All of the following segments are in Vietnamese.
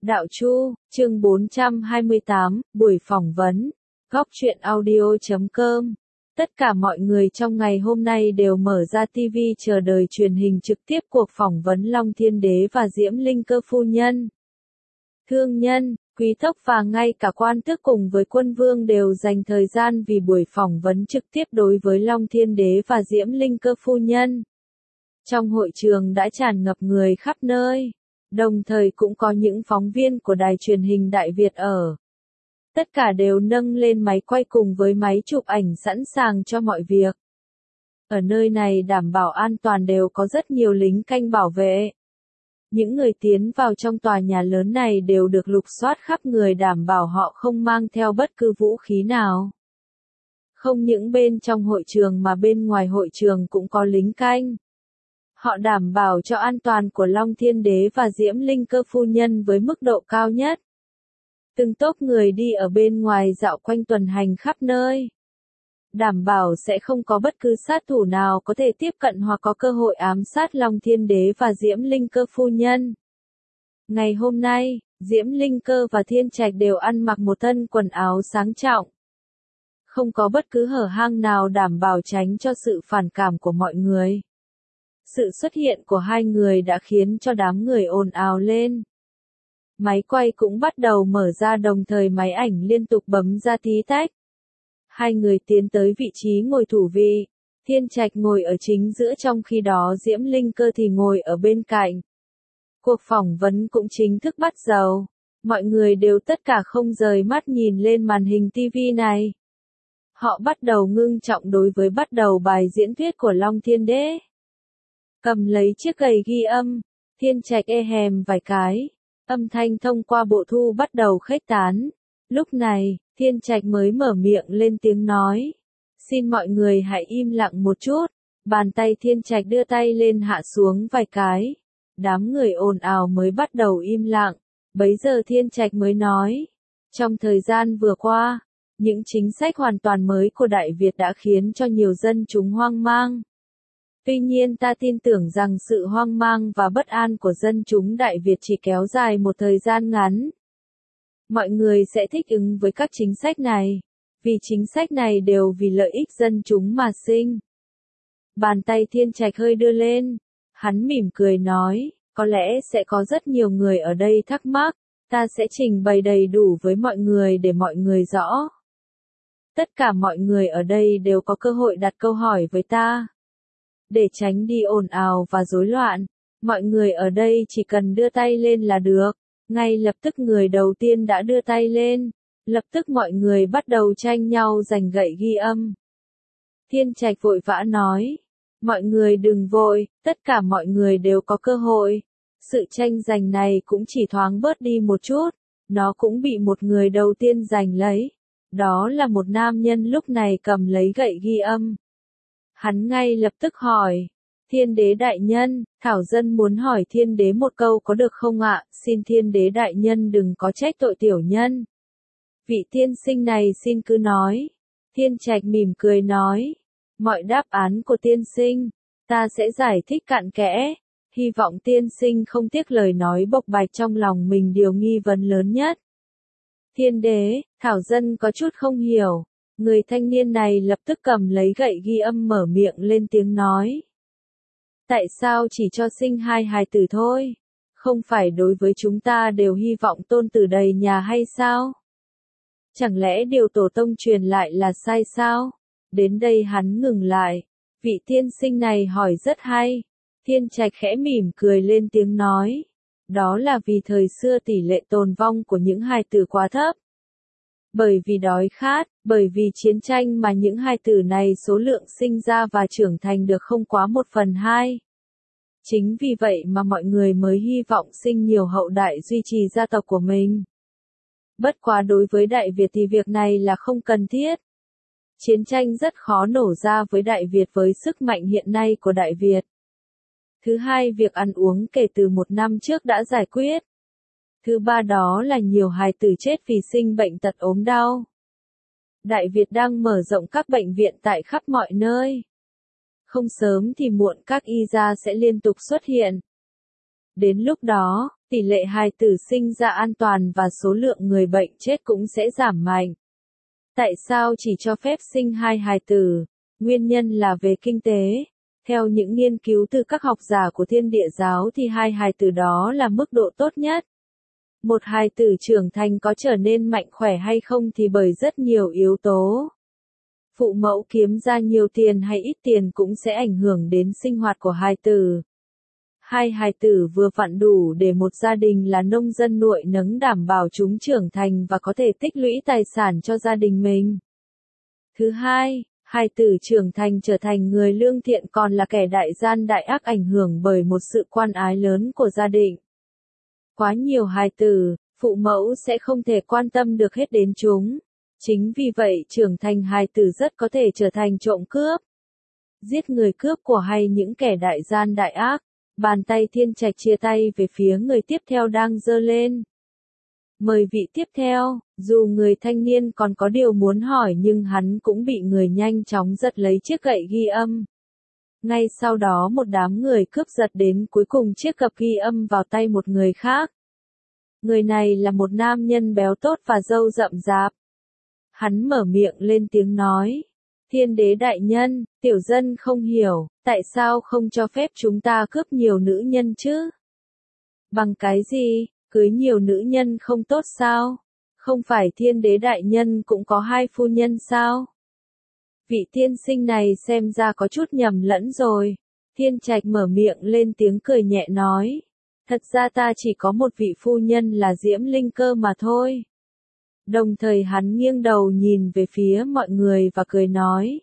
Đạo Chu, chương 428, buổi phỏng vấn, góc truyện audio.com. Tất cả mọi người trong ngày hôm nay đều mở ra TV chờ đợi truyền hình trực tiếp cuộc phỏng vấn Long Thiên Đế và Diễm Linh Cơ phu nhân. Thương nhân, quý tộc và ngay cả quan tước cùng với quân vương đều dành thời gian vì buổi phỏng vấn trực tiếp đối với Long Thiên Đế và Diễm Linh Cơ phu nhân. Trong hội trường đã tràn ngập người khắp nơi. Đồng thời cũng có những phóng viên của đài truyền hình Đại Việt ở. Tất cả đều nâng lên máy quay cùng với máy chụp ảnh sẵn sàng cho mọi việc. Ở nơi này đảm bảo an toàn đều có rất nhiều lính canh bảo vệ. Những người tiến vào trong tòa nhà lớn này đều được lục soát khắp người đảm bảo họ không mang theo bất cứ vũ khí nào. Không những bên trong hội trường mà bên ngoài hội trường cũng có lính canh. Họ đảm bảo cho an toàn của Long Thiên Đế và Diễm Linh Cơ phu nhân với mức độ cao nhất. Từng tốp người đi ở bên ngoài dạo quanh tuần hành khắp nơi. Đảm bảo sẽ không có bất cứ sát thủ nào có thể tiếp cận hoặc có cơ hội ám sát Long Thiên Đế và Diễm Linh Cơ phu nhân. Ngày hôm nay, Diễm Linh Cơ và Thiên Trạch đều ăn mặc một thân quần áo sang trọng. Không có bất cứ hở hang nào đảm bảo tránh cho sự phản cảm của mọi người. Sự xuất hiện của hai người đã khiến cho đám người ồn ào lên. Máy quay cũng bắt đầu mở ra đồng thời máy ảnh liên tục bấm ra tí tách. Hai người tiến tới vị trí ngồi thủ vị. Thiên Trạch ngồi ở chính giữa trong khi đó Diễm Linh Cơ thì ngồi ở bên cạnh. Cuộc phỏng vấn cũng chính thức bắt đầu. Mọi người đều tất cả không rời mắt nhìn lên màn hình TV này. Họ bắt đầu ngưng trọng đối với bắt đầu bài diễn thuyết của Long Thiên Đế. Cầm lấy chiếc gậy ghi âm, Thiên Trạch hèm vài cái, âm thanh thông qua bộ thu bắt đầu khuếch tán. Lúc này, Thiên Trạch mới mở miệng lên tiếng nói. Xin mọi người hãy im lặng một chút. Bàn tay Thiên Trạch đưa tay lên hạ xuống vài cái. Đám người ồn ào mới bắt đầu im lặng. Bấy giờ Thiên Trạch mới nói. Trong thời gian vừa qua, những chính sách hoàn toàn mới của Đại Việt đã khiến cho nhiều dân chúng hoang mang. Tuy nhiên ta tin tưởng rằng sự hoang mang và bất an của dân chúng Đại Việt chỉ kéo dài một thời gian ngắn. Mọi người sẽ thích ứng với các chính sách này, vì chính sách này đều vì lợi ích dân chúng mà sinh. Bàn tay Thiên Trạch hơi đưa lên, hắn mỉm cười nói, có lẽ sẽ có rất nhiều người ở đây thắc mắc, ta sẽ trình bày đầy đủ với mọi người để mọi người rõ. Tất cả mọi người ở đây đều có cơ hội đặt câu hỏi với ta. Để tránh đi ồn ào và rối loạn, mọi người ở đây chỉ cần đưa tay lên là được. Ngay lập tức người đầu tiên đã đưa tay lên, lập tức mọi người bắt đầu tranh nhau giành gậy ghi âm. Thiên Trạch vội vã nói, mọi người đừng vội, tất cả mọi người đều có cơ hội. Sự tranh giành này cũng chỉ thoáng bớt đi một chút, nó cũng bị một người đầu tiên giành lấy. Đó là một nam nhân lúc này cầm lấy gậy ghi âm. Hắn ngay lập tức hỏi, Thiên Đế đại nhân, Thảo dân muốn hỏi Thiên Đế một câu có được không ạ? Xin Thiên Đế đại nhân đừng có trách tội tiểu nhân. Vị tiên sinh này xin cứ nói. Thiên Trạch mỉm cười nói, mọi đáp án của tiên sinh, ta sẽ giải thích cặn kẽ. Hy vọng tiên sinh không tiếc lời nói bộc bạch trong lòng mình điều nghi vấn lớn nhất. Thiên Đế, Thảo dân có chút không hiểu. Người thanh niên này lập tức cầm lấy gậy ghi âm mở miệng lên tiếng nói. Tại sao chỉ cho sinh hai hài tử thôi? Không phải đối với chúng ta đều hy vọng tôn tử đầy nhà hay sao? Chẳng lẽ điều tổ tông truyền lại là sai sao? Đến đây hắn ngừng lại. Vị tiên sinh này hỏi rất hay. Thiên Trạch khẽ mỉm cười lên tiếng nói. Đó là vì thời xưa tỷ lệ tồn vong của những hài tử quá thấp. Bởi vì đói khát, bởi vì chiến tranh mà những hài tử này số lượng sinh ra và trưởng thành được không quá 1/2. Chính vì vậy mà mọi người mới hy vọng sinh nhiều hậu đại duy trì gia tộc của mình. Bất quá đối với Đại Việt thì việc này là không cần thiết. Chiến tranh rất khó nổ ra với Đại Việt với sức mạnh hiện nay của Đại Việt. Thứ hai, việc ăn uống kể từ 1 năm trước đã giải quyết. Thứ ba đó là nhiều hài tử chết vì sinh bệnh tật ốm đau. Đại Việt đang mở rộng các bệnh viện tại khắp mọi nơi. Không sớm thì muộn các y gia sẽ liên tục xuất hiện. Đến lúc đó, tỷ lệ hài tử sinh ra an toàn và số lượng người bệnh chết cũng sẽ giảm mạnh. Tại sao chỉ cho phép sinh 2 hài tử? Nguyên nhân là về kinh tế. Theo những nghiên cứu từ các học giả của Thiên Địa giáo thì 2 hài tử đó là mức độ tốt nhất. Một hài tử trưởng thành có trở nên mạnh khỏe hay không thì bởi rất nhiều yếu tố. Phụ mẫu kiếm ra nhiều tiền hay ít tiền cũng sẽ ảnh hưởng đến sinh hoạt của hài tử. 2 hài tử vừa vặn đủ để một gia đình là nông dân nuôi nấng đảm bảo chúng trưởng thành và có thể tích lũy tài sản cho gia đình mình. Thứ hai, hài tử trưởng thành trở thành người lương thiện còn là kẻ đại gian đại ác ảnh hưởng bởi một sự quan ái lớn của gia đình. Quá nhiều hài tử, phụ mẫu sẽ không thể quan tâm được hết đến chúng. Chính vì vậy trưởng thành hài tử rất có thể trở thành trộm cướp, giết người cướp của hay những kẻ đại gian đại ác. Bàn tay Thiên Trạch chia tay về phía người tiếp theo đang giơ lên. Mời vị tiếp theo, dù người thanh niên còn có điều muốn hỏi nhưng hắn cũng bị người nhanh chóng giật lấy chiếc gậy ghi âm. Ngay sau đó một đám người cướp giật đến cuối cùng chiếc cặp ghi âm vào tay một người khác. Người này là một nam nhân béo tốt và râu rậm rạp. Hắn mở miệng lên tiếng nói. Thiên đế đại nhân, tiểu dân không hiểu, tại sao không cho phép chúng ta cướp nhiều nữ nhân chứ? Bằng cái gì, cưới nhiều nữ nhân không tốt sao? Không phải thiên đế đại nhân cũng có 2 phu nhân sao? Vị tiên sinh này xem ra có chút nhầm lẫn rồi. Thiên Trạch mở miệng lên tiếng cười nhẹ nói. Thật ra ta chỉ có một vị phu nhân là Diễm Linh Cơ mà thôi. Đồng thời hắn nghiêng đầu nhìn về phía mọi người và cười nói.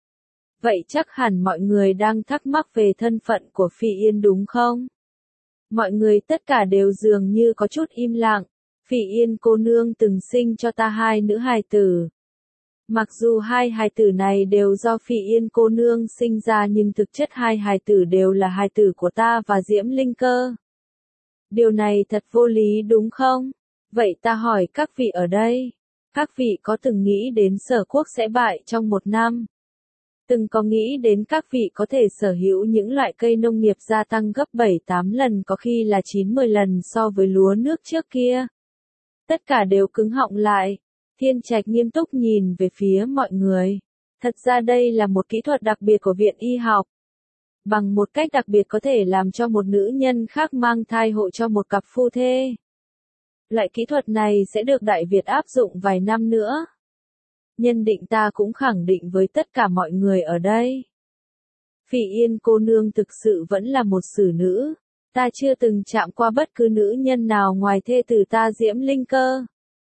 Vậy chắc hẳn mọi người đang thắc mắc về thân phận của Phi Yên đúng không? Mọi người tất cả đều dường như có chút im lặng. Phi Yên cô nương từng sinh cho ta 2 nữ hài tử. Mặc dù 2 hài tử này đều do Phi Yên cô nương sinh ra nhưng thực chất 2 hài tử đều là hài tử của ta và Diễm Linh Cơ. Điều này thật vô lý đúng không? Vậy ta hỏi các vị ở đây, các vị có từng nghĩ đến Sở Quốc sẽ bại trong 1 năm? Từng có nghĩ đến các vị có thể sở hữu những loại cây nông nghiệp gia tăng gấp 7-8 lần có khi là 9-10 lần so với lúa nước trước kia? Tất cả đều cứng họng lại. Thiên Trạch nghiêm túc nhìn về phía mọi người. Thật ra đây là một kỹ thuật đặc biệt của viện y học. Bằng một cách đặc biệt có thể làm cho một nữ nhân khác mang thai hộ cho một cặp phu thê. Loại kỹ thuật này sẽ được Đại Việt áp dụng vài năm nữa. Nhân định ta cũng khẳng định với tất cả mọi người ở đây. Phi Yên cô nương thực sự vẫn là một xử nữ. Ta chưa từng chạm qua bất cứ nữ nhân nào ngoài thê tử ta Diễm Linh Cơ.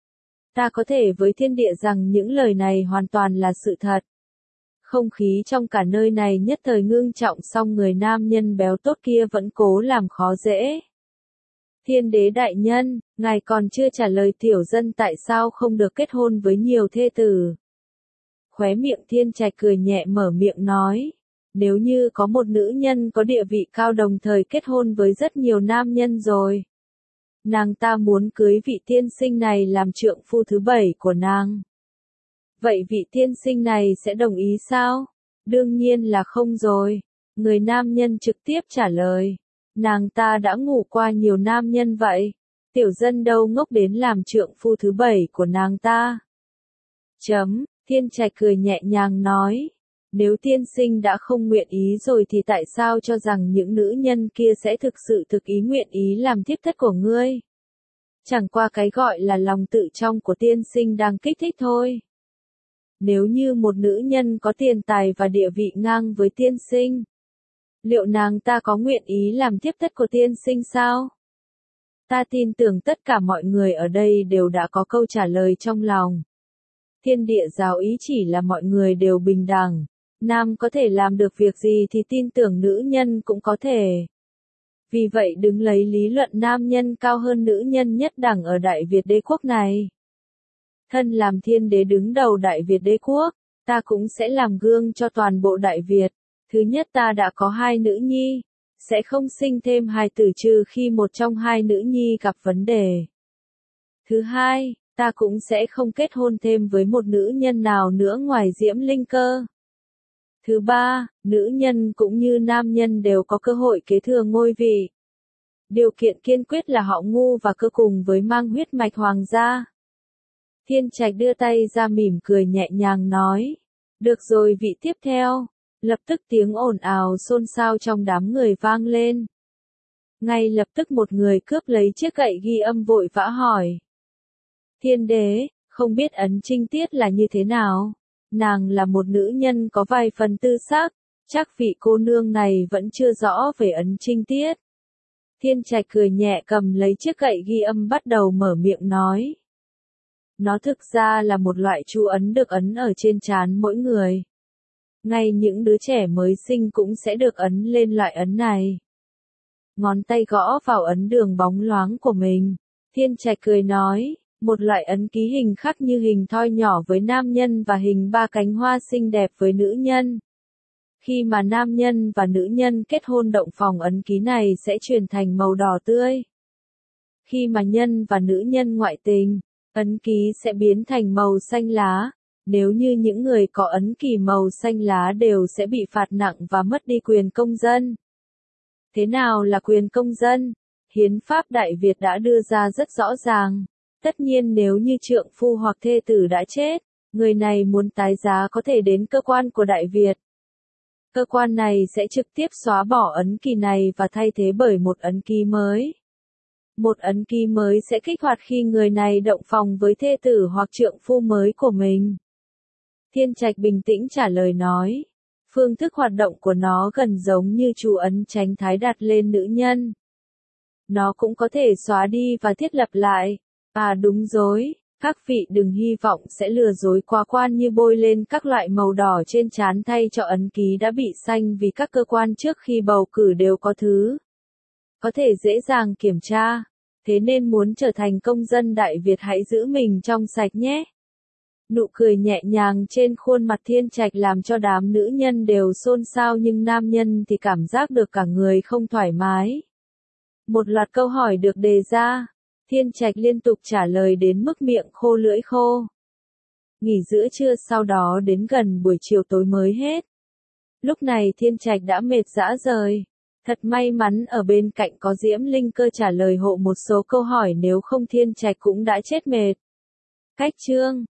Ta có thể với thiên địa rằng những lời này hoàn toàn là sự thật. Không khí trong cả nơi này nhất thời ngưng trọng song người nam nhân béo tốt kia vẫn cố làm khó dễ. Thiên đế đại nhân, ngài còn chưa trả lời tiểu dân tại sao không được kết hôn với nhiều thê tử. Khóe miệng Thiên Trạch cười nhẹ mở miệng nói. Nếu như có một nữ nhân có địa vị cao đồng thời kết hôn với rất nhiều nam nhân rồi. Nàng ta muốn cưới vị tiên sinh này làm trượng phu thứ 7 của nàng. Vậy vị tiên sinh này sẽ đồng ý sao? Đương nhiên là không rồi. Người nam nhân trực tiếp trả lời. Nàng ta đã ngủ qua nhiều nam nhân vậy. Tiểu dân đâu ngốc đến làm trượng phu thứ 7 của nàng ta. Thiên Trạch cười nhẹ nhàng nói. Nếu tiên sinh đã không nguyện ý rồi thì tại sao cho rằng những nữ nhân kia sẽ thực sự thực ý nguyện ý làm thiếp thất của ngươi? Chẳng qua cái gọi là lòng tự trọng của tiên sinh đang kích thích thôi. Nếu như một nữ nhân có tiền tài và địa vị ngang với tiên sinh, liệu nàng ta có nguyện ý làm thiếp thất của tiên sinh sao? Ta tin tưởng tất cả mọi người ở đây đều đã có câu trả lời trong lòng. Thiên địa giáo ý chỉ là mọi người đều bình đẳng. Nam có thể làm được việc gì thì tin tưởng nữ nhân cũng có thể. Vì vậy đứng lấy lý luận nam nhân cao hơn nữ nhân nhất đẳng ở Đại Việt đế quốc này. Thân làm thiên đế đứng đầu Đại Việt đế quốc, ta cũng sẽ làm gương cho toàn bộ Đại Việt. Thứ nhất ta đã có 2 nữ nhi, sẽ không sinh thêm hài tử trừ khi một trong 2 nữ nhi gặp vấn đề. Thứ hai, ta cũng sẽ không kết hôn thêm với một nữ nhân nào nữa ngoài Diễm Linh Cơ. Thứ ba, nữ nhân cũng như nam nhân đều có cơ hội kế thừa ngôi vị. Điều kiện kiên quyết là họ ngu và cơ cùng với mang huyết mạch hoàng gia. Thiên Trạch đưa tay ra mỉm cười nhẹ nhàng nói. Được rồi, vị tiếp theo. Lập tức tiếng ồn ào xôn xao trong đám người vang lên. Ngay lập tức một người cướp lấy chiếc gậy ghi âm vội vã hỏi. Thiên đế, không biết ấn trinh tiết là như thế nào? Nàng là một nữ nhân có vài phần tư sắc, chắc vị cô nương này vẫn chưa rõ về ấn trinh tiết. Thiên Trạch cười nhẹ cầm lấy chiếc gậy ghi âm bắt đầu mở miệng nói. Nó thực ra là một loại chú ấn được ấn ở trên trán mỗi người. Ngay những đứa trẻ mới sinh cũng sẽ được ấn lên loại ấn này. Ngón tay gõ vào ấn đường bóng loáng của mình. Thiên Trạch cười nói, một loại ấn ký hình khắc như hình thoi nhỏ với nam nhân và hình ba cánh hoa xinh đẹp với nữ nhân. Khi mà nam nhân và nữ nhân kết hôn động phòng ấn ký này sẽ chuyển thành màu đỏ tươi. Khi mà nhân và nữ nhân ngoại tình, ấn ký sẽ biến thành màu xanh lá. Nếu như những người có ấn ký màu xanh lá đều sẽ bị phạt nặng và mất đi quyền công dân. Thế nào là quyền công dân? Hiến pháp Đại Việt đã đưa ra rất rõ ràng. Tất nhiên nếu như trượng phu hoặc thê tử đã chết, người này muốn tái giá có thể đến cơ quan của Đại Việt. Cơ quan này sẽ trực tiếp xóa bỏ ấn ký này và thay thế bởi một ấn ký mới. Một ấn ký mới sẽ kích hoạt khi người này động phòng với thê tử hoặc trượng phu mới của mình. Thiên Trạch bình tĩnh trả lời nói. Phương thức hoạt động của nó gần giống như chú ấn tránh thái đặt lên nữ nhân. Nó cũng có thể xóa đi và thiết lập lại. À đúng rồi, các vị đừng hy vọng sẽ lừa dối quá quan như bôi lên các loại màu đỏ trên trán thay cho ấn ký đã bị xanh vì các cơ quan trước khi bầu cử đều có thứ. Có thể dễ dàng kiểm tra. Thế nên muốn trở thành công dân Đại Việt hãy giữ mình trong sạch nhé. Nụ cười nhẹ nhàng trên khuôn mặt Thiên Trạch làm cho đám nữ nhân đều xôn xao nhưng nam nhân thì cảm giác được cả người không thoải mái. Một loạt câu hỏi được đề ra. Thiên Trạch liên tục trả lời đến mức miệng khô lưỡi khô. Nghỉ giữa trưa sau đó đến gần buổi chiều tối mới hết. Lúc này Thiên Trạch đã mệt rã rời. Thật may mắn ở bên cạnh có Diễm Linh Cơ trả lời hộ một số câu hỏi nếu không Thiên Trạch cũng đã chết mệt. Cách chương